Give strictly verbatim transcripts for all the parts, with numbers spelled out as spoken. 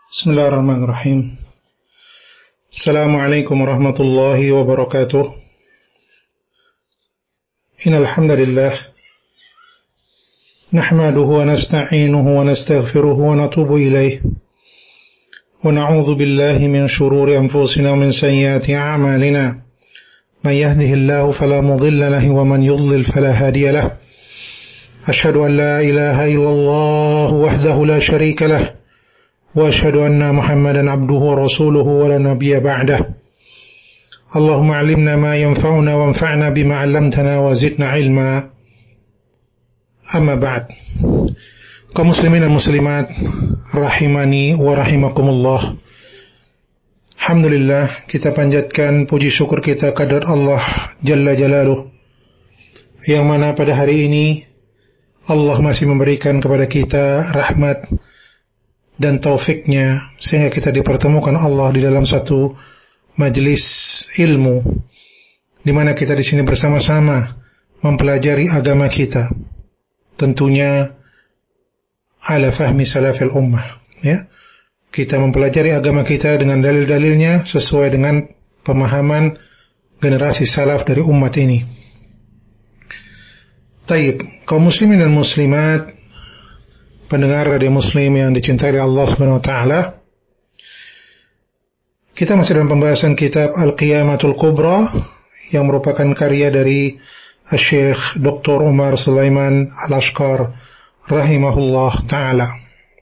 Bismillahirrahmanirrahim. Assalamualaikum warahmatullahi wabarakatuh. Innal hamdalillah nahmaduhu wa nasta'inuhu wa nastaghfiruhu wa natubu ilayh. Wa na'udzu billahi min shururi anfusina wa min sayyiati a'malina. Man yahdihillahu fala mudilla lahu wa man yudlil fala hadiya lahu. Ashhadu an la ilaha illallah wahdahu la sharika lahu. وأشهد أن محمدا عبده ورسوله ولا نبي بعده اللهم علمنا ما ينفعنا وانفعنا بما علمتنا وزدنا علما أما بعد. Kaum muslimin dan muslimat rahimani wa rahimakumullah. Alhamdulillah, kita panjatkan puji syukur kita kehadirat Allah Jalla Jalaluh, yang mana pada hari ini Allah masih memberikan kepada kita rahmat dan taufiknya sehingga kita dipertemukan Allah di dalam satu majelis ilmu, di mana kita di sini bersama-sama mempelajari agama kita, tentunya ala fahmi salafil ummah, ya. Kita mempelajari agama kita dengan dalil-dalilnya sesuai dengan pemahaman generasi salaf dari umat ini. Taib, kaum muslimin dan muslimat, pendengar radio Muslim yang dicintai oleh Allah Subhanahu wa taala. Kita masih dalam pembahasan kitab Al-Qiyamatul Kubra yang merupakan karya dari Syekh Doktor Umar Sulaiman Al-Ashqar rahimahullah taala.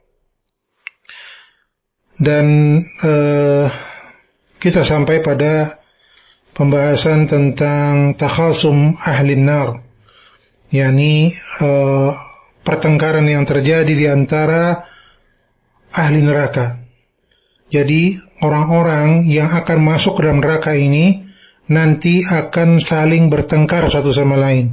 Dan uh, kita sampai pada pembahasan tentang takhasum ahli nar, yakni uh, pertengkaran yang terjadi di antara ahli neraka. Jadi orang-orang yang akan masuk ke dalam neraka ini nanti akan saling bertengkar satu sama lain.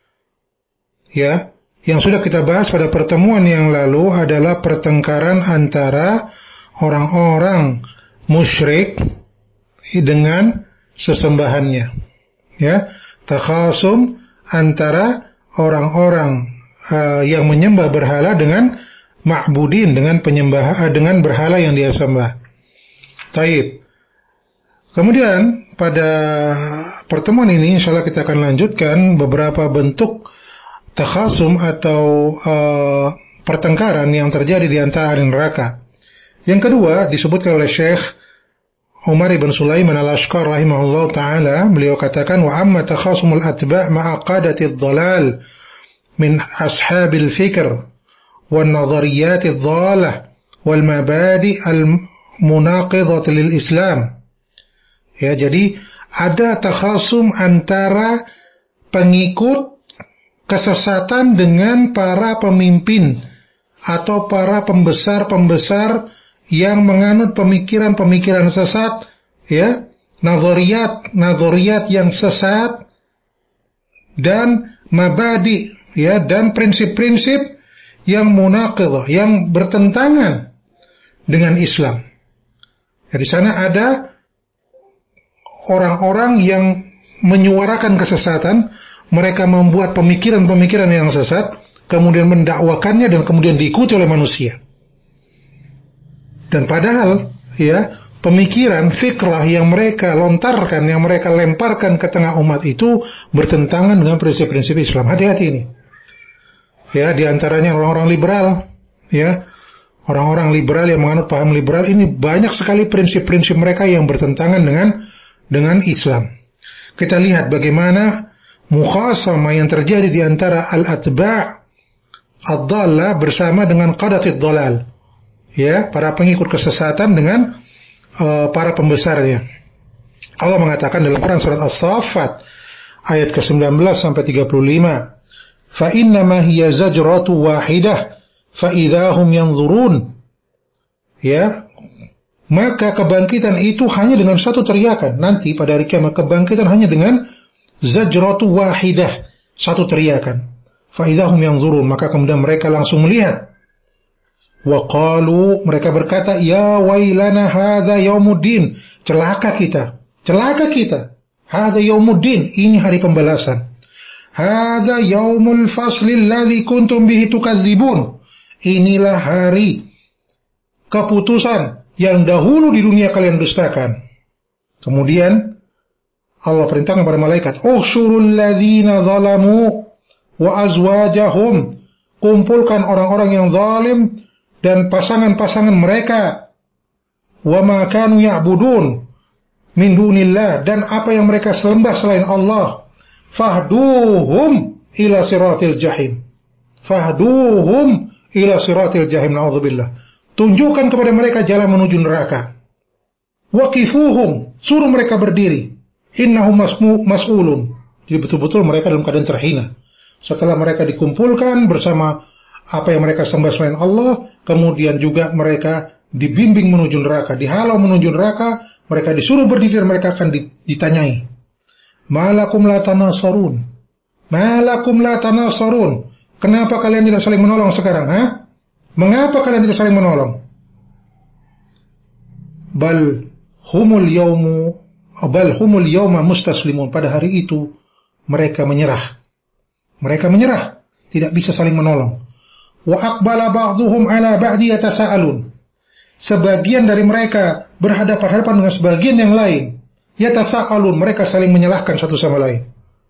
Ya, yang sudah kita bahas pada pertemuan yang lalu adalah pertengkaran antara orang-orang musyrik dengan sesembahannya. Ya, takhasum antara orang-orang Uh, yang menyembah berhala dengan ma'budin, dengan penyembah uh, dengan berhala yang dia sembah. Taib. Kemudian pada pertemuan ini insyaallah kita akan lanjutkan beberapa bentuk takhasum atau uh, pertengkaran yang terjadi di antara ahli neraka. Yang kedua disebutkan oleh Syekh Umar ibn Sulaiman Al-Ashqar rahimahullah taala, beliau katakan wa amma takhasumul atba' ma'a qadati dhalal min ashabil fikr wal nadhariyat ad-dhalah wal mabadi' al-munaqidah lil Islam. Ya, jadi ada takhasum antara pengikut kesesatan dengan para pemimpin atau para pembesar-pembesar yang menganut pemikiran-pemikiran sesat, ya, nadhariyat nadhariyat yang sesat dan mabadi', ya, dan prinsip-prinsip yang munaqidah, yang bertentangan dengan Islam. Ya, di sana ada orang-orang yang menyuarakan kesesatan, mereka membuat pemikiran-pemikiran yang sesat, kemudian mendakwakannya dan kemudian diikuti oleh manusia. Dan padahal, ya, pemikiran, fikrah yang mereka lontarkan, yang mereka lemparkan ke tengah umat itu bertentangan dengan prinsip-prinsip Islam. Hati-hati ini. Ya, diantaranya orang-orang liberal, ya, orang-orang liberal yang menganut paham liberal ini banyak sekali prinsip-prinsip mereka yang bertentangan dengan dengan Islam. Kita lihat bagaimana mukhasamah yang terjadi di antara al-atba' ad-dhallah bersama dengan qadatid dhalal, ya, para pengikut kesesatan dengan uh, para pembesarnya. Allah mengatakan dalam Quran surat As-Saffat ayat ke sembilan belas sampai tiga puluh lima, fa innama hiya zajratu wahidah fa idahum yanzurun. Ya, maka kebangkitan itu hanya dengan satu teriakan. Nanti pada hari kiamat kebangkitan hanya dengan zajratu wahidah, satu teriakan. Fa idahum yanzurun, maka kemudian mereka langsung melihat. Wa qalu, mereka berkata, ya wailana hadza yaumuddin, celaka kita, celaka kita. Hadza yaumuddin, ini hari pembalasan. Hadza yaumul fasli alladzi kuntum bihi tukadzibun. Inilah hari keputusan, yang dahulu di dunia kalian dustakan. Kemudian Allah perintahkan kepada malaikat, "Ushurul ladzina zalamu wa azwajahum." Kumpulkan orang-orang yang zalim dan pasangan-pasangan mereka. Wa ma kanu ya'budun min dunillah, dan apa yang mereka sembah selain Allah. Fahduhum ila siratil jahim. Fahduhum ila siratil jahim. Na'udzubillah. Tunjukkan kepada mereka jalan menuju neraka. Waqifuhum, suruh mereka berdiri. Innahum mas'ulun. Jadi betul-betul mereka dalam keadaan terhina. Setelah mereka dikumpulkan bersama apa yang mereka sembah selain Allah, kemudian juga mereka dibimbing menuju neraka, dihalau menuju neraka, mereka disuruh berdiri dan mereka akan ditanyai. Malakum la tanasarun. Malakum la tanasarun. Kenapa kalian tidak saling menolong sekarang, ha? Mengapa kalian tidak saling menolong? Bal humul yaumu bal humul yauma mustaslimun. Pada hari itu mereka menyerah. Mereka menyerah, tidak bisa saling menolong. Wa aqbala ba'dhum 'ala ba'di yatasaalun. Sebagian dari mereka berhadapan-hadapan dengan sebagian yang lain. Yatasaalun, mereka saling menyalahkan satu sama lain.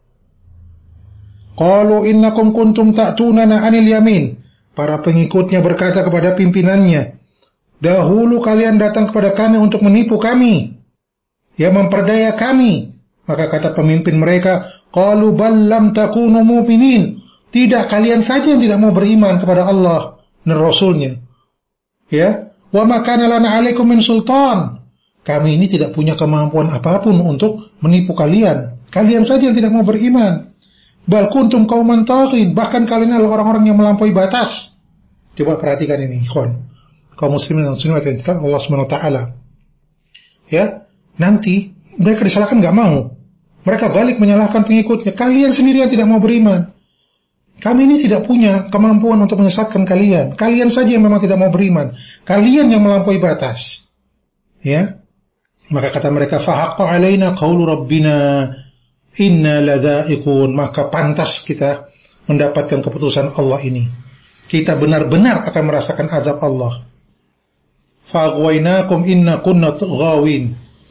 Qalu innakum kuntum ta'tunana 'anil yamin. Para pengikutnya berkata kepada pimpinannya, dahulu kalian datang kepada kami untuk menipu kami, ya, memperdaya kami. Maka kata pemimpin mereka, qalu bal lam takunu mu'minin. Tidak, kalian saja yang tidak mau beriman kepada Allah dan Rasulnya. Ya, wa ma kana lana 'alaikum min sultan. Kami ini tidak punya kemampuan apapun untuk menipu kalian. Kalian saja yang tidak mau beriman. Bal kuntum qauman taghin. Bahkan kalian adalah orang-orang yang melampaui batas. Coba perhatikan ini, ikhwan. Kaum muslimin dan muslimat yang dirahmati Allah Subhanahu wa taala. Ya, nanti mereka disalahkan enggak mau. Mereka balik menyalahkan pengikutnya. Kalian sendiri yang tidak mau beriman. Kami ini tidak punya kemampuan untuk menyesatkan kalian. Kalian saja yang memang tidak mau beriman. Kalian yang melampaui batas. Ya. Maka kata mereka, fahaqqa alaina qaulu rabbina inna ladzaiqun. Maka pantas kita mendapatkan keputusan Allah ini. Kita benar-benar akan merasakan azab Allah. Faghwaynakum inna kunna ghawin.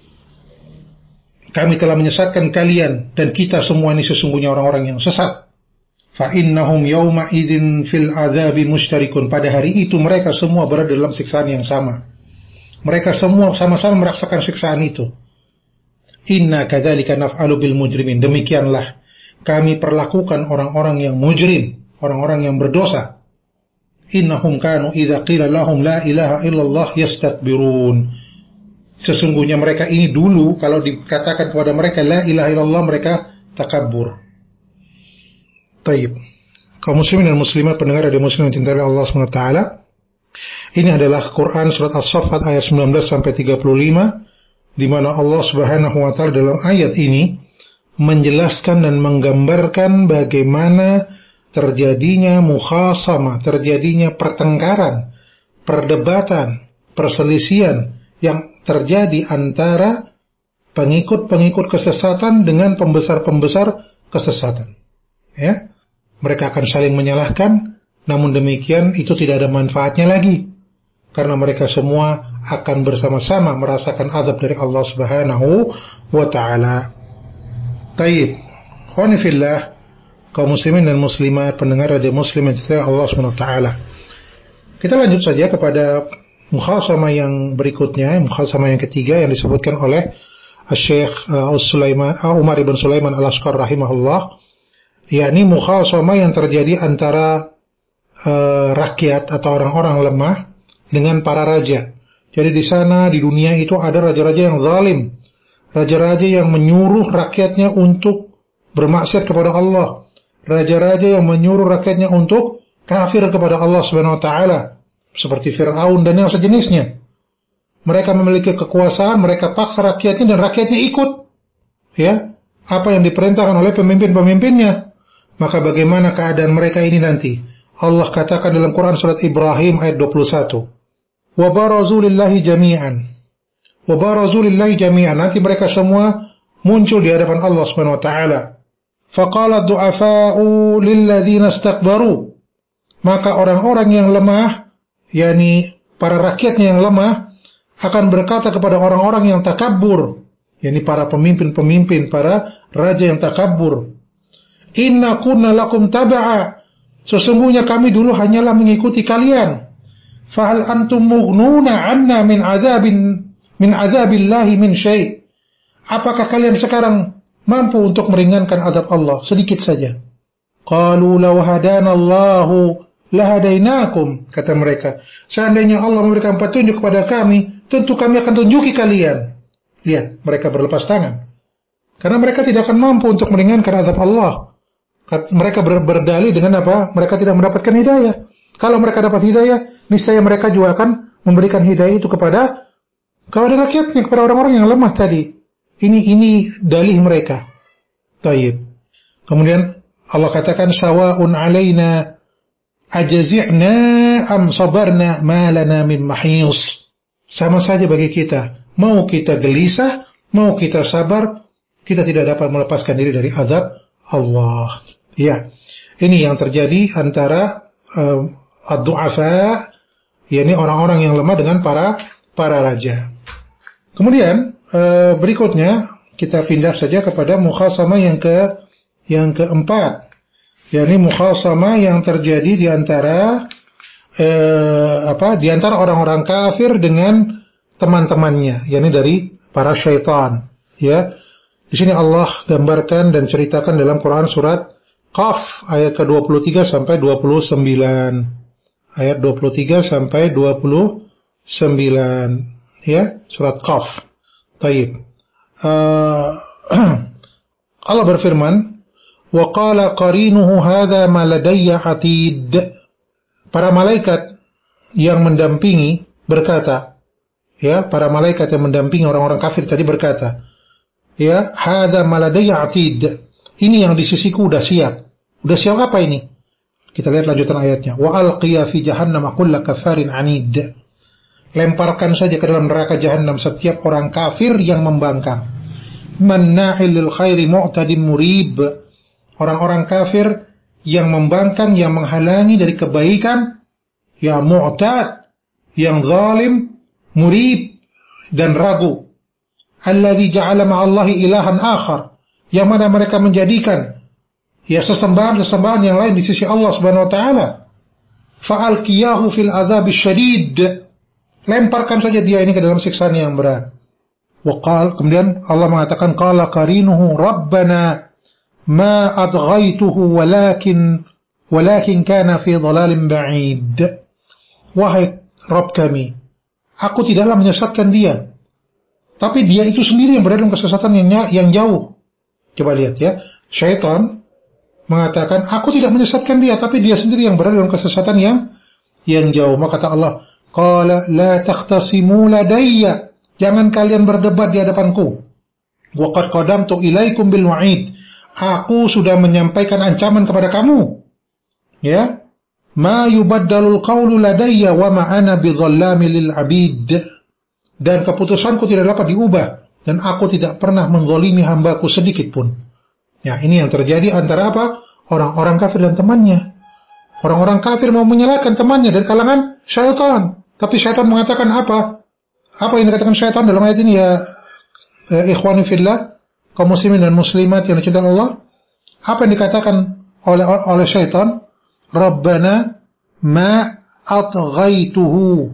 Kami telah menyesatkan kalian dan kita semua ini sesungguhnya orang-orang yang sesat. Fa innahum yawma idzin fil adzabi musytarikun. Pada hari itu mereka semua berada dalam siksaan yang sama. Mereka semua sama-sama merasakan siksaan itu. Inna kadzalika naf'alu bil mujrimin. Demikianlah kami perlakukan orang-orang yang mujrim, orang-orang yang berdosa. Innahum kanu idza qila lahum la ilaha illallah yastakbirun. Sesungguhnya mereka ini dulu kalau dikatakan kepada mereka la ilaha illallah, mereka takabur. Taib. Kaum muslimin dan muslimat, pendengar radio muslim yang cintai Allah Subhanahu wa taala. Ini adalah Quran surat As-Saffat ayat sembilan belas sampai tiga puluh lima, di mana Allah Subhanahu wa taala dalam ayat ini menjelaskan dan menggambarkan bagaimana terjadinya mukhasama, terjadinya pertengkaran, perdebatan, perselisihan yang terjadi antara pengikut-pengikut kesesatan dengan pembesar-pembesar kesesatan. Ya, mereka akan saling menyalahkan, namun demikian itu tidak ada manfaatnya lagi, karena mereka semua akan bersama-sama merasakan azab dari Allah Subhanahu wa taala. Taib. Khawani fillah, kaum muslimin dan muslimat, pendengar radio muslim yang dicintai Allah Subhanahu wa taala. Kita lanjut saja kepada mukhasamah yang berikutnya, mukhasamah yang ketiga yang disebutkan oleh Syekh uh, Sulaiman uh, Umar ibn Sulaiman Al-Ashqar rahimahullah, yakni mukhasamah yang terjadi antara uh, rakyat atau orang-orang lemah dengan para raja. Jadi di sana di dunia itu ada raja-raja yang zalim, raja-raja yang menyuruh rakyatnya untuk bermaksiat kepada Allah, raja-raja yang menyuruh rakyatnya untuk kafir kepada Allah Subhanahu wa taala, seperti Fir'aun dan yang sejenisnya. Mereka memiliki kekuasaan, mereka paksa rakyatnya dan rakyatnya ikut, ya, apa yang diperintahkan oleh pemimpin-pemimpinnya. Maka bagaimana keadaan mereka ini nanti? Allah katakan dalam Quran surat Ibrahim ayat dua puluh satu. Wa barazu lillahi jami'an. Wa barazu lillahi jami'an. Nanti mereka semua muncul di hadapan Allah Subhanahu wa taala. Faqala du'afa'u lilladzina istakbaru. Maka orang-orang yang lemah, yakni para rakyatnya yang lemah, akan berkata kepada orang-orang yang takabur, yakni para pemimpin-pemimpin, para raja yang takabur, inna kunna lakum taba'a, sesungguhnya kami dulu hanyalah mengikuti kalian. Fahal antum mughnuna anna min azabin min azabillahi min syai', apakah kalian sekarang mampu untuk meringankan azab Allah sedikit saja? Qalu law hadanallahu lahadainakum, kata mereka, seandainya Allah memberikan petunjuk kepada kami, tentu kami akan tunjuki kalian. Lihat, mereka berlepas tangan karena mereka tidak akan mampu untuk meringankan azab Allah. Mereka ber berdalih dengan apa? Mereka tidak mendapatkan hidayah. Kalau mereka dapat hidayah, niscaya mereka juga akan memberikan hidayah itu kepada kepada rakyatnya, kepada orang-orang yang lemah tadi. Ini ini dalih mereka. Taib. Kemudian Allah katakan, sawa'un alaina ajazi'na am sabarna ma lana min mahis. Sama saja bagi kita, mau kita gelisah, mau kita sabar, kita tidak dapat melepaskan diri dari azab Allah. Ya, ini yang terjadi antara uh, ad-du'afa, yakni orang-orang yang lemah, dengan para para raja. Kemudian uh, berikutnya kita pindah saja kepada mukhasamah yang ke yang keempat, yakni mukhasamah yang terjadi di antara uh, apa? Di antara orang-orang kafir dengan teman-temannya, yakni dari para syaitan. Ya, di sini Allah gambarkan dan ceritakan dalam Quran surat Qaf ayat ke dua puluh tiga sampai dua puluh sembilan. Ayat dua puluh tiga sampai dua puluh sembilan, ya, surat Qaf. Taib. Uh, Allah berfirman, wa qala qarinuhu hadza ma ladayya atid. Para malaikat yang mendampingi berkata, ya, para malaikat yang mendampingi orang-orang kafir tadi berkata, ya, hadza ma ladayya atid. Ini yang di sisiku udah siap. Udah siap apa ini? Kita lihat lanjutan ayatnya. Wa alqiya fi jahannam kulla kafarin anid. Lemparkan saja ke dalam neraka jahannam setiap orang kafir yang membangkang. Manna'il lil khairi mu'tadin murib. Orang-orang kafir yang membangkang, yang menghalangi dari kebaikan, ya mu'tad, yang zalim, murib, dan ragu. Alladzi ja'ala ma'allahi ilahan akhar, yang mana mereka menjadikan ya sesembahan-sesembahan yang lain di sisi Allah Subhanahu wa taala. Fa'alqiyahu fil adzab syadid. Lemparkan saja dia ini ke dalam siksaan yang berat. Wa qala, kemudian Allah mengatakan, qala qarinuhu rabbana ma adghaituhu walakin walakin kana fi dhalalin ba'id. Wahai Rabb kami, aku tidaklah menyesatkan dia, tapi dia itu sendiri yang berada dalam kesesatan yang yang jauh. Coba lihat ya, syaitan mengatakan, aku tidak menyesatkan dia, tapi dia sendiri yang berada dalam kesesatan yang yang jauh. Maka kata Allah, qala la takhtasimu ladayya, jangan kalian berdebat di hadapanku. Wa qad qadamtu ilaikum bil wa'id, aku sudah menyampaikan ancaman kepada kamu. Ya, ma yubaddalul qawlu ladayya wa ma ana bidhallami lil abid. Dan keputusanku tidak dapat diubah, dan aku tidak pernah menzalimi hambaku sedikit pun. Ya, ini yang terjadi antara apa? Orang-orang kafir dan temannya. Orang-orang kafir mau menyalahkan temannya dari kalangan syaitan. Tapi syaitan mengatakan apa? Apa yang dikatakan syaitan dalam ayat ini, ya, eh, ikhwani fillah, kaum muslimin dan muslimat yang dicintai Allah? Apa yang dikatakan oleh oleh syaitan? Rabbana ma atghaituhu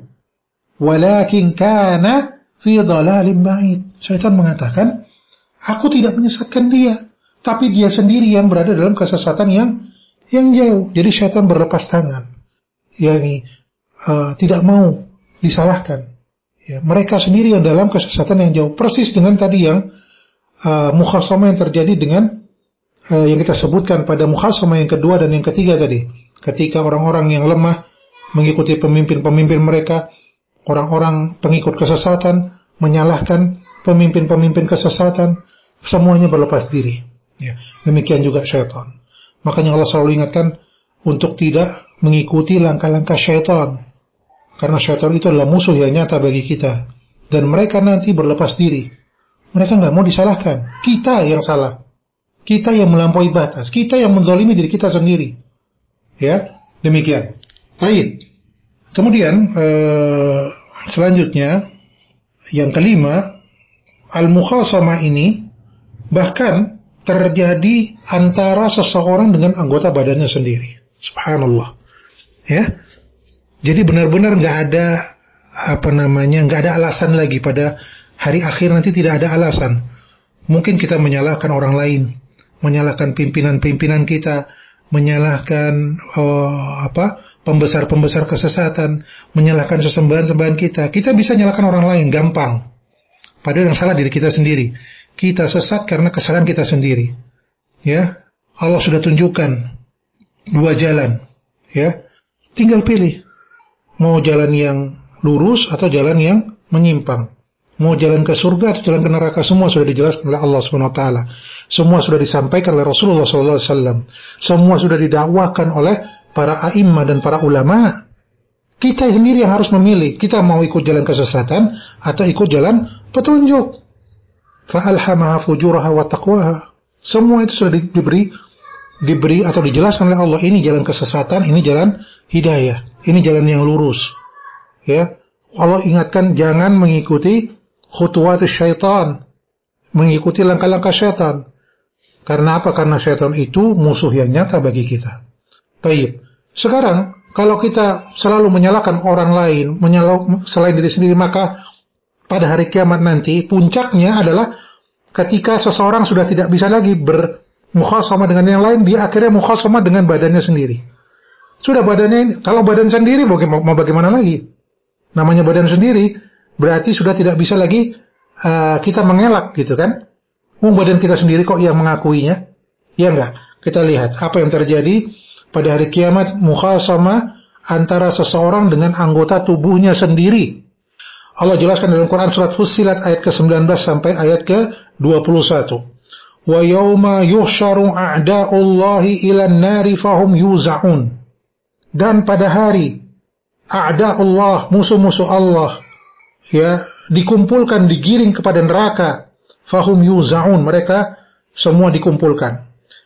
walakin kana fi dhalalin ba'id. Syaitan mengatakan, aku tidak menyesatkan dia, tapi dia sendiri yang berada dalam kesesatan yang yang jauh. Jadi syaitan berlepas tangan, yakni uh, tidak mau disalahkan. Ya, mereka sendiri yang dalam kesesatan yang jauh. Persis dengan tadi yang uh, mukhasamah yang terjadi dengan uh, yang kita sebutkan pada mukhasamah yang kedua dan yang ketiga tadi. Ketika orang-orang yang lemah mengikuti pemimpin-pemimpin mereka, orang-orang pengikut kesesatan menyalahkan pemimpin-pemimpin kesesatan, semuanya berlepas diri. Ya, demikian juga syaitan. Makanya Allah selalu ingatkan untuk tidak mengikuti langkah-langkah syaitan, karena syaitan itu adalah musuh yang nyata bagi kita. Dan mereka nanti berlepas diri. Mereka nggak mau disalahkan. Kita yang salah. Kita yang melampaui batas. Kita yang menzalimi diri kita sendiri. Ya, demikian. Baik. Kemudian eh, selanjutnya Yang kelima, al-mukhasamah ini bahkan terjadi antara seseorang dengan anggota badannya sendiri. Subhanallah. Ya. Jadi benar-benar nggak ada apa namanya, nggak ada alasan lagi pada hari akhir nanti, tidak ada alasan. Mungkin kita menyalahkan orang lain, menyalahkan pimpinan-pimpinan kita, menyalahkan uh, apa pembesar-pembesar kesesatan, menyalahkan sesembahan-sembahan kita. Kita bisa menyalahkan orang lain gampang. Padahal yang salah diri kita sendiri. Kita sesat karena kesalahan kita sendiri. Ya, Allah sudah tunjukkan dua jalan. Ya, tinggal pilih. Mau jalan yang lurus atau jalan yang menyimpang. Mau jalan ke surga atau jalan ke neraka, semua sudah dijelaskan oleh Allah subhanahu wa taala. Semua sudah disampaikan oleh Rasulullah sallallahu alaihi wasallam. Semua sudah didakwakan oleh para a'immah dan para ulama. Kita sendiri yang harus memilih. Kita mau ikut jalan kesesatan atau ikut jalan petunjuk. Fa'alhamaha fujuraha wa taqwaha. Semua itu sudah diberi diberi atau dijelaskan oleh Allah. Ini jalan kesesatan, ini jalan hidayah. Ini jalan yang lurus. Ya, Allah ingatkan jangan mengikuti khutuwatus syaitan, mengikuti langkah-langkah syaitan. Karena apa? Karena syaitan itu musuh yang nyata bagi kita. Baik. Sekarang kalau kita selalu menyalahkan orang lain, menyalah selain diri sendiri, maka pada hari kiamat nanti puncaknya adalah ketika seseorang sudah tidak bisa lagi bermukhasamah dengan yang lain, dia akhirnya mukhasamah dengan badannya sendiri. Sudah badannya, kalau badan sendiri mau, mau bagaimana lagi? Namanya badan sendiri, berarti sudah tidak bisa lagi uh, kita mengelak gitu kan? Oh, badan kita sendiri kok yang mengakuinya? Ya enggak? Kita lihat apa yang terjadi pada hari kiamat, mukhasamah antara seseorang dengan anggota tubuhnya sendiri. Allah jelaskan dalam Quran surat Fussilat ayat ke sembilan belas sampai ayat ke dua puluh satu. Wa yauma yuhsyaru a'da'ullahi ilan nari fahum yuza'un. Dan pada hari a'da'ullah, musuh-musuh Allah, ya, dikumpulkan, digiring kepada neraka. Fahum yuza'un, mereka semua dikumpulkan.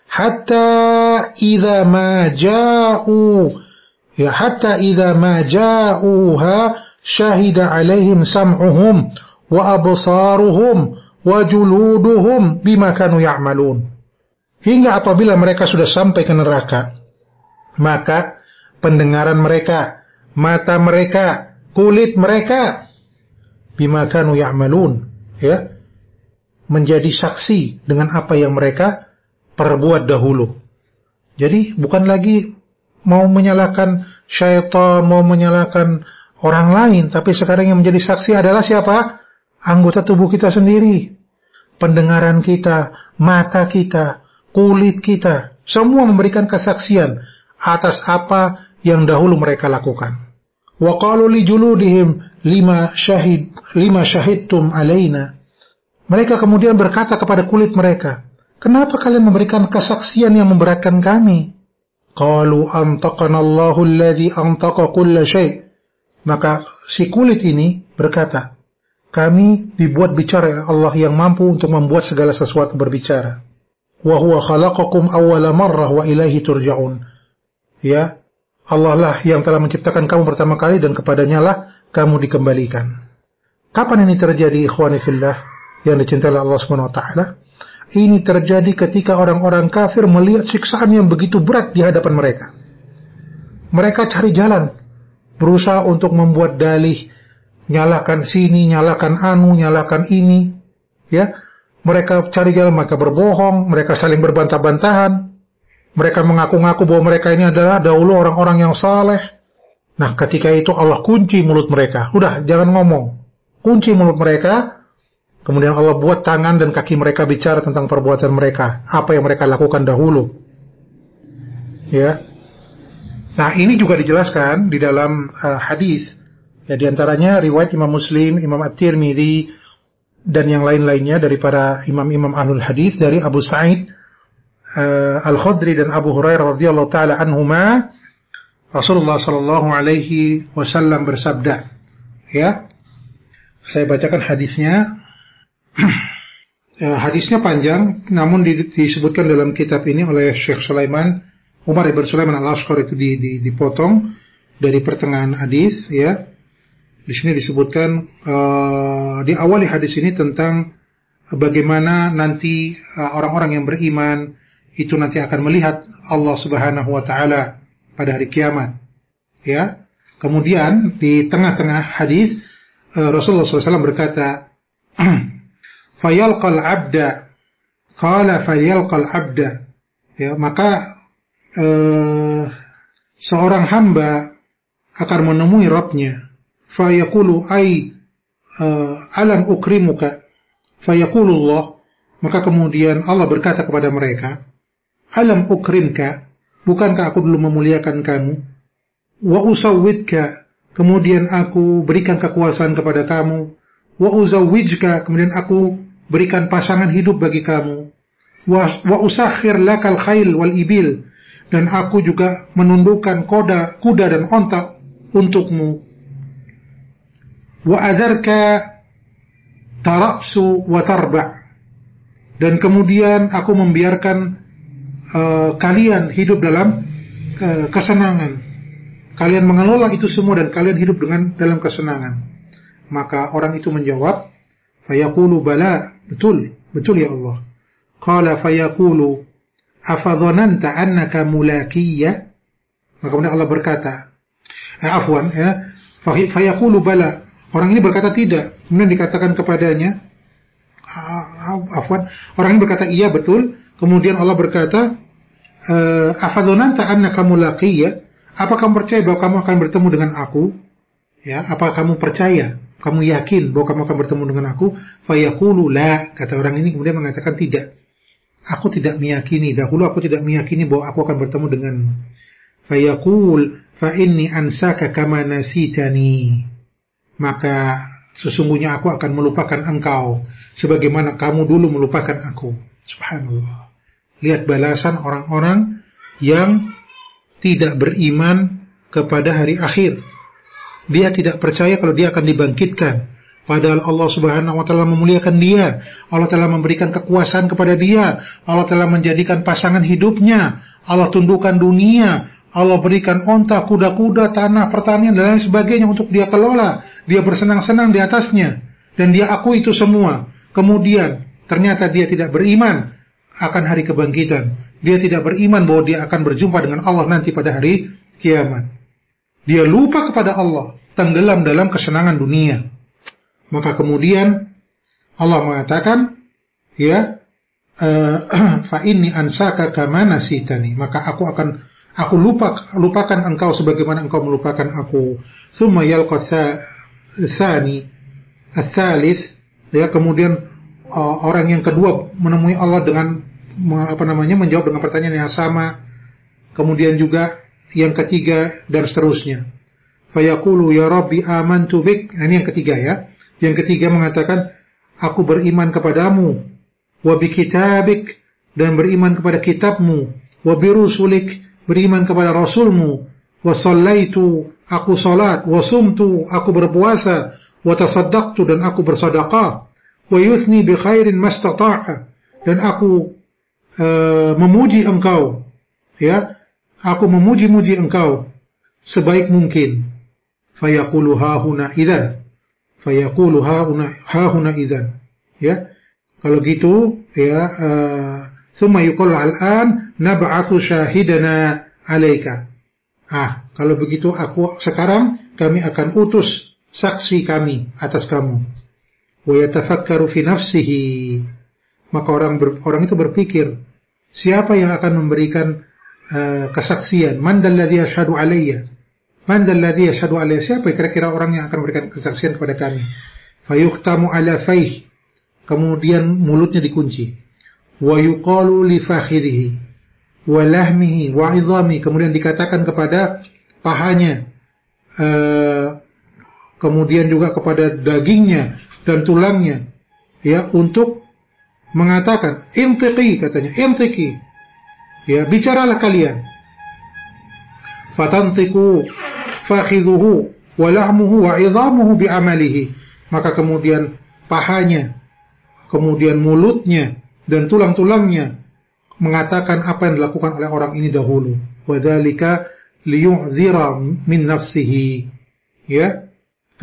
Hatta idza ma ja'u, ya, hatta idza ma ja'uha syahida alaihim sam'uhum wa absaruhum wa juluduhum bima kanu ya'malun. Hingga apabila mereka sudah sampai ke neraka, maka pendengaran mereka, mata mereka, kulit mereka, bima kanu ya'malun, ya, menjadi saksi dengan apa yang mereka perbuat dahulu. Jadi bukan lagi mau menyalahkan syaitan, mau menyalahkan orang lain, tapi sekarang yang menjadi saksi adalah siapa? Anggota tubuh kita sendiri. Pendengaran kita, mata kita, kulit kita, semua memberikan kesaksian atas apa yang dahulu mereka lakukan. Wa qalu li juludihim lima syahid lima syahidtum alaina. Mereka kemudian berkata kepada kulit mereka, kenapa kalian memberikan kesaksian yang memberatkan kami? Qalu antaqana Allahu alladhi antaqa kulla syai'. Maka si kulit ini berkata, kami dibuat bicara oleh Allah yang mampu untuk membuat segala sesuatu berbicara. Wa huwa khalaqakum awwala marrah wa ilaihi turja'un. Ya, Allah lah yang telah menciptakan kamu pertama kali dan kepadanya lah kamu dikembalikan. Kapan ini terjadi, ikhwani fillah yang dicintai oleh Allah Subhanahu wa taala? Ini terjadi ketika orang-orang kafir melihat siksaan yang begitu berat di hadapan mereka. Mereka cari jalan, berusaha untuk membuat dalih, nyalakan sini, nyalakan anu, nyalakan ini, ya. Mereka cari jalan, mereka berbohong, mereka saling berbantah-bantahan. Mereka mengaku-ngaku bahwa mereka ini adalah dahulu orang-orang yang saleh. Nah, ketika itu Allah kunci mulut mereka. Udah, jangan ngomong. Kunci mulut mereka. Kemudian Allah buat tangan dan kaki mereka bicara tentang perbuatan mereka, apa yang mereka lakukan dahulu. Ya. Nah, ini juga dijelaskan di dalam uh, hadis. Ya, di antaranya riwayat Imam Muslim, Imam At-Tirmidzi dan yang lain-lainnya dari para imam-imam ahlul hadis dari Abu Sa'id uh, Al-Khudri dan Abu Hurairah radhiyallahu taala anhuma, Rasulullah sallallahu alaihi wasallam bersabda. Ya. Saya bacakan hadisnya. Hadisnya panjang, namun disebutkan dalam kitab ini oleh Syekh Sulaiman, Umar ibn Sulaiman al-Ashqar itu dipotong dari pertengahan hadis, ya. Di sini disebutkan uh, di awali hadis ini tentang bagaimana nanti uh, orang-orang yang beriman itu nanti akan melihat Allah Subhanahu wa taala pada hari kiamat. Ya. Kemudian di tengah-tengah hadis uh, Rasulullah shallallahu alaihi wasallam berkata, "Fayalqal 'abda." Qala fayalqal 'abda. Ya, maka uh, seorang hamba akan menemui Rabbnya. Fayaqulu ay uh, alam ukrimuka. Fayaqulullah, maka kemudian Allah berkata kepada mereka, alam ukrimka, bukankah aku dulu memuliakan kamu? Wa usawwidka, kemudian aku berikan kekuasaan kepada kamu. Wa uzawwijka, kemudian aku berikan pasangan hidup bagi kamu. Wa, wa usakhir lakal khail wal ibil, dan aku juga menundukkan kuda, kuda dan onta untukmu. Wa adarka tarabsu wa tarba', dan kemudian aku membiarkan uh, kalian hidup dalam uh, kesenangan. Kalian mengelola itu semua dan kalian hidup dengan dalam kesenangan. Maka orang itu menjawab, fayaqulu bala, betul, betul ya Allah. Qala fayaqulu afadhananta annaka mulakiyya, maka kemudian Allah berkata, eh, afwan ya, fayaqulu bala, orang ini berkata tidak. Kemudian dikatakan kepadanya, afwan, orang ini berkata iya betul. Kemudian Allah berkata, afadhananta annaka mulaqiyya, apa kamu percaya bahwa kamu akan bertemu dengan aku? Ya, apa kamu percaya? Kamu yakin bahwa kamu akan bertemu dengan aku? Fayaqulu la, kata orang ini kemudian mengatakan tidak. Aku tidak meyakini, dahulu aku tidak meyakini bahwa aku akan bertemu denganmu. Fayaqul fa inni ansaka kama nasitani, maka sesungguhnya aku akan melupakan engkau sebagaimana kamu dulu melupakan aku. Subhanallah. Lihat balasan orang-orang yang tidak beriman kepada hari akhir. Dia tidak percaya kalau dia akan dibangkitkan, padahal Allah Subhanahu wa taala memuliakan dia. Allah telah memberikan kekuasaan kepada dia. Allah telah menjadikan pasangan hidupnya. Allah tundukkan dunia. Allah berikan onta, kuda-kuda, tanah, pertanian, dan lain sebagainya untuk dia kelola. Dia bersenang-senang di atasnya. Dan dia akui itu semua. Kemudian, ternyata dia tidak beriman akan hari kebangkitan. Dia tidak beriman bahwa dia akan berjumpa dengan Allah nanti pada hari kiamat. Dia lupa kepada Allah, tenggelam dalam kesenangan dunia. Maka kemudian, Allah mengatakan, ya, fa inni ansaka kama nasitani, maka aku akan Aku lupa, lupakan engkau sebagaimana engkau melupakan aku. Tsumma yalqa tsani ats-tsalits, ya, kemudian uh, orang yang kedua menemui Allah dengan apa namanya menjawab dengan pertanyaan yang sama. Kemudian juga yang ketiga dan seterusnya. Fayaqulu ya Rabbi amantu bik. Nah, ini yang ketiga ya. Yang ketiga mengatakan, aku beriman kepadamu, wa bi kitabik, dan beriman kepada kitabmu, wa bi rusulik, beriman kepada Rasulmu, wa sallaitu, aku salat, wa sumtu, aku berpuasa, wa tasaddaqtu, dan aku bersedekah, wa yuthni bi khairin mastata'a, dan aku uh, memuji engkau, ya, aku memuji-muji engkau sebaik mungkin. Fayaqulu hahuna idzan, fayaqulu hahuna hahuna idzan, ya. Kalau gitu, ya, uh, Tsumma yuqalu al-an nab'atsu syahidana 'alaika. Ah, kalau begitu aku sekarang kami akan utus saksi kami atas kamu. Wa yatafakkaru fi nafsihi. Maka orang ber, orang itu berpikir, siapa yang akan memberikan uh, kesaksian? Man dalladzi yashhadu 'alayya? Man dalladzi yashhadu 'alayya? Siapa kira-kira orang yang akan memberikan kesaksian kepada kami? Fayukhtamu 'ala faih. Kemudian mulutnya dikunci. Wa yuqalu li fakhidhihi wa lahmihi wa 'idhami, kemudian dikatakan kepada pahanya, uh, kemudian juga kepada dagingnya dan tulangnya, ya, untuk mengatakan intiqi, katanya intiqi, ya, bicaralah kalian. Fatantiqu fakhidhuhu wa lahmuhu wa 'idhamuhu bi 'amalihi, maka kemudian pahanya, kemudian mulutnya dan tulang-tulangnya mengatakan apa yang dilakukan oleh orang ini dahulu. Wadzalika liyu'dzira min nafsihi, ya,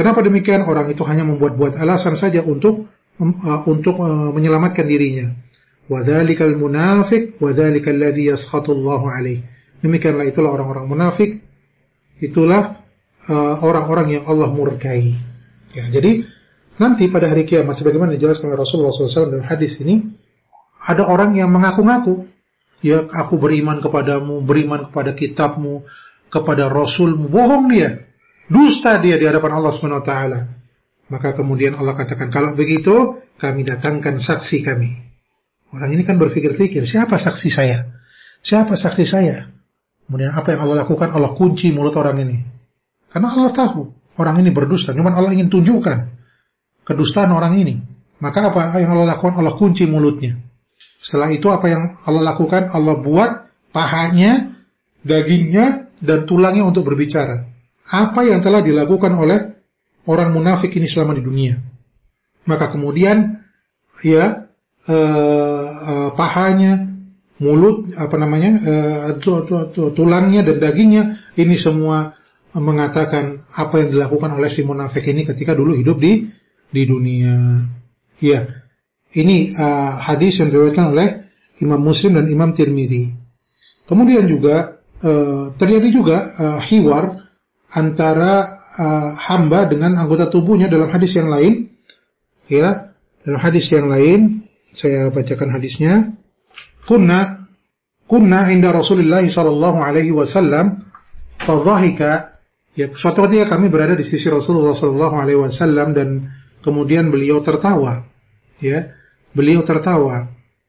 Kenapa demikian? Orang itu hanya membuat-buat alasan saja untuk uh, untuk uh, menyelamatkan dirinya. Wadzalikal munafiq wadzalikal ladzi yaskhatullahu alaihi. Demikianlah itulah orang-orang munafik, itulah uh, orang-orang yang Allah murkai. Ya, jadi nanti pada hari kiamat sebagaimana dijelaskan oleh Rasulullah shallallahu alaihi wasallam dalam hadis ini, ada orang yang mengaku-ngaku, ya aku beriman kepadamu, beriman kepada kitabmu, kepada Rasulmu, bohong dia, dusta dia di hadapan Allah subhanahu wa taala. Maka kemudian Allah katakan, kalau begitu kami datangkan saksi kami. Orang ini kan berpikir-pikir, siapa saksi saya? Siapa saksi saya? Kemudian apa yang Allah lakukan? Allah kunci mulut orang ini. Karena Allah tahu orang ini berdusta, cuma Allah ingin tunjukkan kedustaan orang ini. Maka apa yang Allah lakukan? Allah kunci mulutnya. Setelah itu apa yang Allah lakukan? Allah buat pahanya, dagingnya, dan tulangnya untuk berbicara. Apa yang telah dilakukan oleh orang munafik ini selama di dunia. Maka kemudian ya eh, eh, pahanya, mulut, apa namanya, eh, tulangnya dan dagingnya ini semua mengatakan apa yang dilakukan oleh si munafik ini ketika dulu hidup di di dunia. Ya, ini uh, hadis yang diriwayatkan oleh Imam Muslim dan Imam Tirmidzi. Kemudian juga uh, terjadi juga uh, hiwar antara uh, hamba dengan anggota tubuhnya dalam hadis yang lain. Ya, dalam hadis yang lain saya bacakan hadisnya. Kunna kunna inda Rasulullah sallallahu alaihi wasallam fa dhahika. Ya, suatu ketika kami berada di sisi Rasulullah sallallahu alaihi wasallam dan kemudian beliau tertawa, ya, beliau tertawa.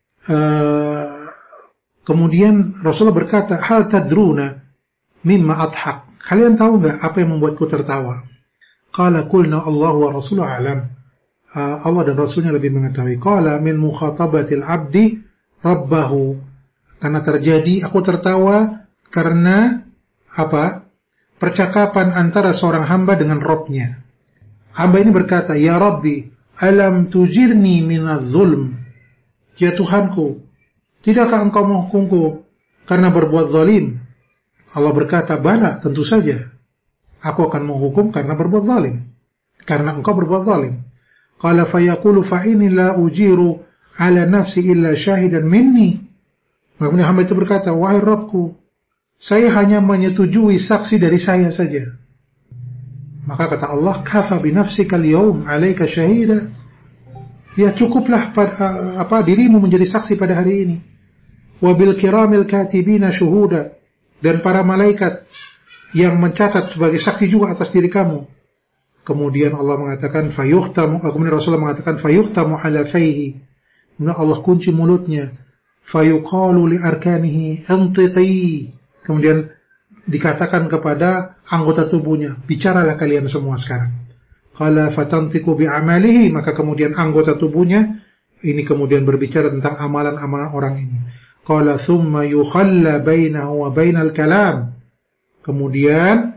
Uh, kemudian Rasulullah berkata, hal tadruna mimma adhak. Kalian tahu nggak apa yang membuatku tertawa? Qala qulna Allah wa Rasuluhu a'lam. Uh, Allah dan Rasulnya lebih mengetahui. Qala min mukhatabatil abdi rabbahu. Karena terjadi aku tertawa karena apa? Percakapan antara seorang hamba dengan Rabb-nya. Hamba ini berkata, ya Rabbi, alam tujirni minadz zulm. Ya Tuhanku, tidakkah engkau menghukumku karena berbuat zalim? Allah berkata, bala, tentu saja. Aku akan menghukum karena berbuat zalim. Karena engkau berbuat zalim. Qala fayaqulu fa inni la ujiru ala nafsi illa syahidan minni. Maka hamba itu berkata, wahai Rabbku, saya hanya menyetujui saksi dari saya saja. Maka kata Allah, kafa binafsika al-yawm 'alaika syahida. Ya cukuplah pada, apa dirimu menjadi saksi pada hari ini. Wa bil kiramil katibina syuhuda, dan para malaikat yang mencatat sebagai saksi juga atas diri kamu. Kemudian Allah mengatakan fayuhtamu, kemudian Rasulullah mengatakan fayuhtamu halafaihi. Kemudian Allah kunci mulutnya. Fayuqalu li arkanihi antiqi. Kemudian dikatakan kepada anggota tubuhnya, bicaralah kalian semua sekarang. Qala fatantiqu bi'amalihi, maka kemudian anggota tubuhnya ini kemudian berbicara tentang amalan-amalan orang ini. Qala thumma yukhalla bainahu wa bainal kalam. Kemudian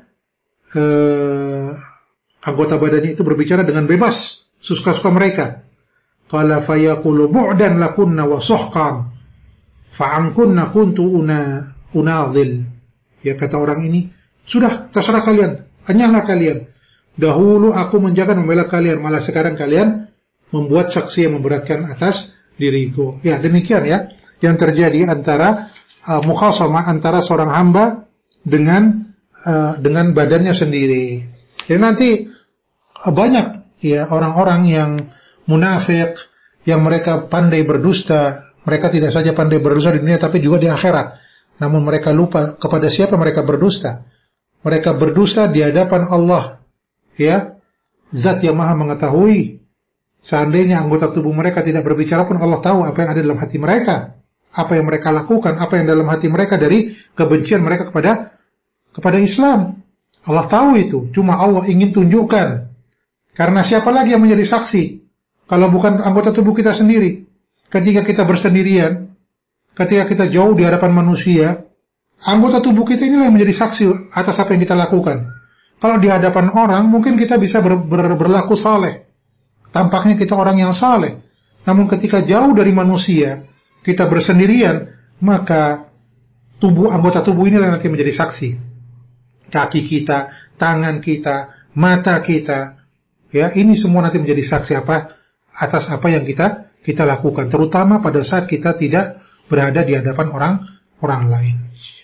eh, anggota badannya itu berbicara dengan bebas, suka-suka mereka. Qala fayaqulu bu'dan lakunna wa suhqan fa'ankunna kuntu una unadhil. Ya kata orang ini, sudah terserah kalian, hanyahlah kalian. Dahulu aku menjaga dan membela kalian, malah sekarang kalian membuat saksi yang memberatkan atas diriku. Ya demikian ya yang terjadi antara uh, mukhasamah antara seorang hamba dengan uh, dengan badannya sendiri. Jadi nanti uh, banyak ya orang-orang yang munafik, yang mereka pandai berdusta. Mereka tidak saja pandai berdusta di dunia, tapi juga di akhirat. Namun mereka lupa kepada siapa mereka berdusta. Mereka berdusta di hadapan Allah, ya, Zat yang Maha mengetahui. Seandainya anggota tubuh mereka tidak berbicara pun Allah tahu apa yang ada dalam hati mereka, apa yang mereka lakukan, apa yang dalam hati mereka dari kebencian mereka kepada kepada Islam. Allah tahu itu. Cuma Allah ingin tunjukkan. Karena siapa lagi yang menjadi saksi kalau bukan anggota tubuh kita sendiri? Ketika kita bersendirian, ketika kita jauh di hadapan manusia, anggota tubuh kita inilah yang menjadi saksi atas apa yang kita lakukan. Kalau di hadapan orang, mungkin kita bisa ber, ber, berlaku saleh. Tampaknya kita orang yang saleh. Namun ketika jauh dari manusia, kita bersendirian, maka tubuh anggota tubuh inilah nanti menjadi saksi. Kaki kita, tangan kita, mata kita, Ya, ini semua nanti menjadi saksi apa atas apa yang kita kita lakukan, terutama pada saat kita tidak berada di hadapan orang orang lain.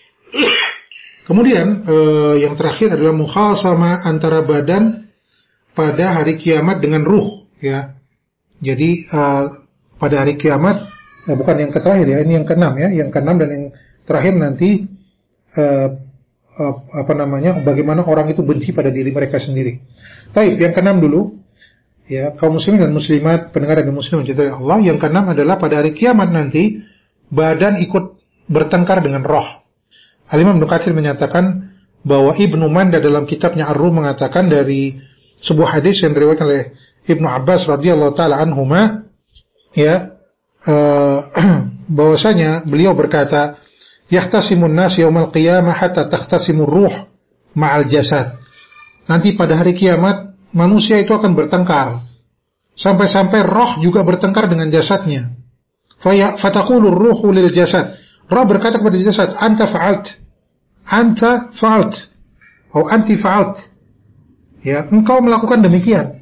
Kemudian eh, yang terakhir adalah mukhasama antara badan pada hari kiamat dengan ruh, ya. Jadi eh, pada hari kiamat, eh, bukan yang terakhir ya, ini yang keenam ya, yang keenam dan yang terakhir nanti eh, eh, apa namanya, bagaimana orang itu benci pada diri mereka sendiri. Baik, yang keenam dulu, ya, kaum muslimin dan muslimat, pendengar dan muslim mencintai Allah. Yang keenam adalah pada hari kiamat nanti badan ikut bertengkar dengan roh. Al-Imam Ibnu Katsir menyatakan bahwa Ibnu Manda dalam kitabnya Ar-Ruh mengatakan dari sebuah hadis yang diriwayatkan oleh Ibnu Abbas radhiyallahu taala anhuma, ya, uh, bahwasanya beliau berkata, yahtasimun nas yaumal qiyamah hatta tahtasimur ruh ma'al jasad. Nanti pada hari kiamat manusia itu akan bertengkar sampai-sampai roh juga bertengkar dengan jasadnya. Fa fataqulur ruhu lil jasad. Roh berkata kepada jasad, anta fa'alt. Anta fa'alt atau anti fa'alt, ya, engkau melakukan demikian,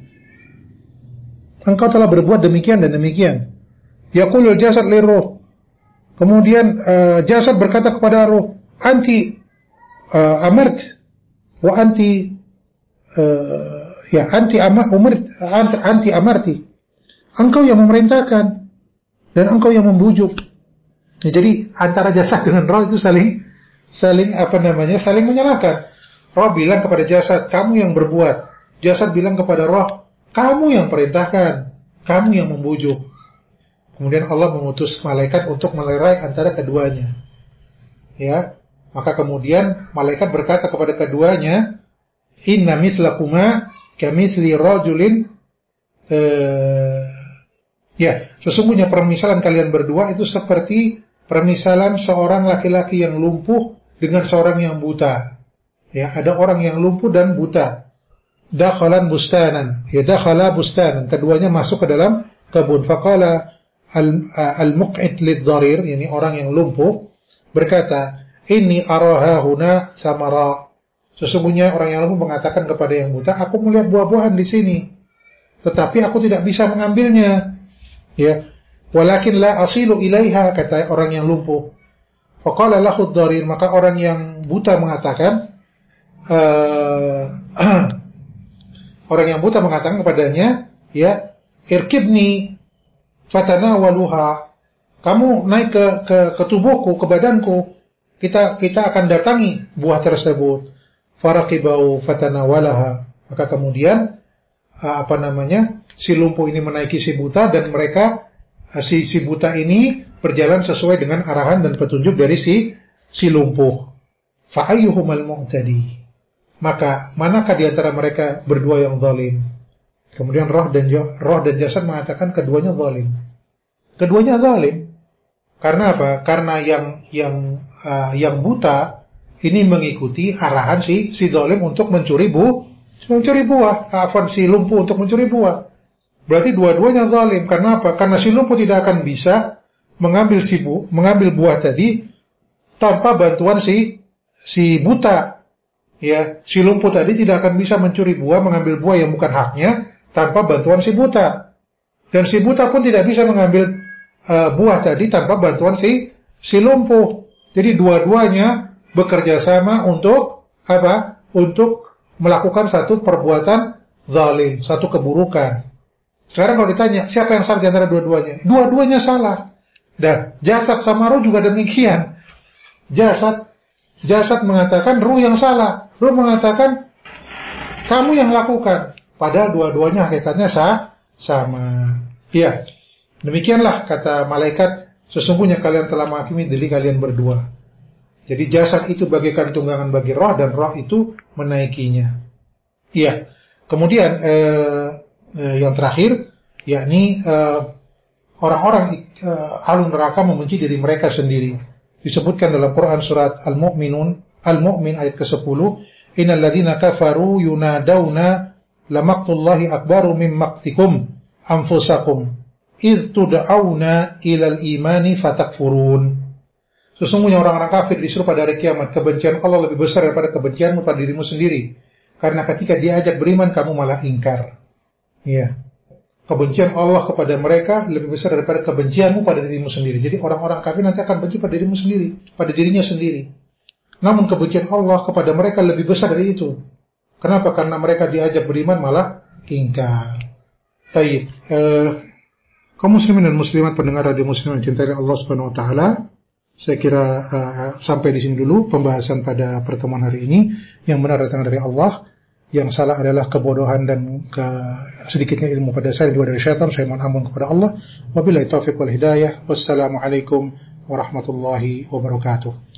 engkau telah berbuat demikian dan demikian. Yaqulul jasad liruh, kemudian uh, jasad berkata kepada ruh, anti uh, amart wa anti uh, ya anti ama umart anti, anti amarti, engkau yang memerintahkan dan engkau yang membujuk. Ya, jadi antara jasad dengan roh itu saling saling apa namanya saling menyalahkan. Roh bilang kepada jasad, kamu yang berbuat. Jasad bilang kepada roh, kamu yang perintahkan, kamu yang membujuk. Kemudian Allah mengutus malaikat untuk melerai antara keduanya. Ya, maka kemudian malaikat berkata kepada keduanya, inna mislakuma kamitsli rajulin, eh, ya, sesungguhnya permisalan kalian berdua itu seperti permisalan seorang laki-laki yang lumpuh dengan seorang yang buta. Ya, ada orang yang lumpuh dan buta. Dakhalan bustanan, ya, dakhala bustanan, keduanya masuk ke dalam kebun. Faqala al-muq'id lidh-dharir, yani orang yang lumpuh berkata, inni araha huna samara. Sesungguhnya orang yang lumpuh mengatakan kepada yang buta, aku melihat buah-buahan di sini, tetapi aku tidak bisa mengambilnya. Ya, walakin la asilu ilaiha, kata orang yang lumpuh. Faqala lahu ad-dharir, maka orang yang buta mengatakan, uh, orang yang buta mengatakan kepadanya, ya, irkibni fatanawaluha, kamu naik ke, ke, ke tubuhku, ke badanku, kita kita akan datangi buah tersebut. Faraqibau fatanawalaha, maka kemudian uh, apa namanya si lumpuh ini menaiki si buta, dan mereka uh, si si buta ini berjalan sesuai dengan arahan dan petunjuk dari si si lumpuh. Fa ayyuhumal mu'tadi, maka manakah di antara mereka berdua yang zalim? Kemudian roh dan roh dan jasad mengatakan keduanya zalim. Keduanya zalim. Karena apa? Karena yang yang uh, yang buta ini mengikuti arahan si si zalim untuk mencuri bu mencuri buah. Afwan, si lumpuh untuk mencuri buah. Berarti dua-duanya zalim. Karena apa? Karena si lumpuh tidak akan bisa mengambil si bu, mengambil buah tadi tanpa bantuan si si buta. Ya, si lumpuh tadi tidak akan bisa mencuri buah, mengambil buah yang bukan haknya tanpa bantuan si buta. Dan si buta pun tidak bisa mengambil uh, buah tadi tanpa bantuan si si lumpuh. Jadi dua-duanya bekerja sama untuk apa? Untuk melakukan satu perbuatan zalim, satu keburukan. Sekarang kalau ditanya, siapa yang salah di antara dua-duanya? Dua-duanya salah. Dan jasad sama ruh juga demikian. Jasad jasad mengatakan ruh yang salah. Ruh mengatakan kamu yang lakukan. Padahal dua-duanya hakikatnya sah, sama. Iya. Demikianlah kata malaikat, sesungguhnya kalian telah menghakimi diri kalian berdua. Jadi jasad itu bagaikan tunggangan bagi roh, dan roh itu menaikinya. Iya. Kemudian eh, eh, yang terakhir, yakni eh, orang-orang eh, ahli neraka membenci diri mereka sendiri. Disebutkan dalam Quran surat Al-Mu'minun, Al-Mu'min ayat kesepuluh, innal ladzina kafaru yunadawna lamaqtullahi akbaru mim maqtikum anfusakum idh tud'auna ilal imani fatakfurun. Sesungguhnya orang-orang kafir disuruh pada hari kiamat, kebencian Allah lebih besar daripada kebencianmu pada dirimu sendiri, karena ketika diajak beriman kamu malah ingkar. Iya. Kebencian Allah kepada mereka lebih besar daripada kebencianmu pada dirimu sendiri. Jadi orang-orang kafir nanti akan benci pada dirimu sendiri, pada dirinya sendiri. Namun kebencian Allah kepada mereka lebih besar dari itu. Kenapa? Karena mereka diajak beriman malah ingkar. Baik, eh, kaum muslimin dan muslimat pendengar radio muslim yang cintai Allah Subhanahu wa taala, saya kira uh, sampai di sini dulu pembahasan pada pertemuan hari ini. Yang benar datang dari Allah, yang salah adalah kebodohan dan ke sedikitnya ilmu pada saya juga dari syaitan. Saya mohon ampun kepada Allah. Wabillahi taufiq wal hidayah. Wassalamualaikum warahmatullahi wabarakatuh.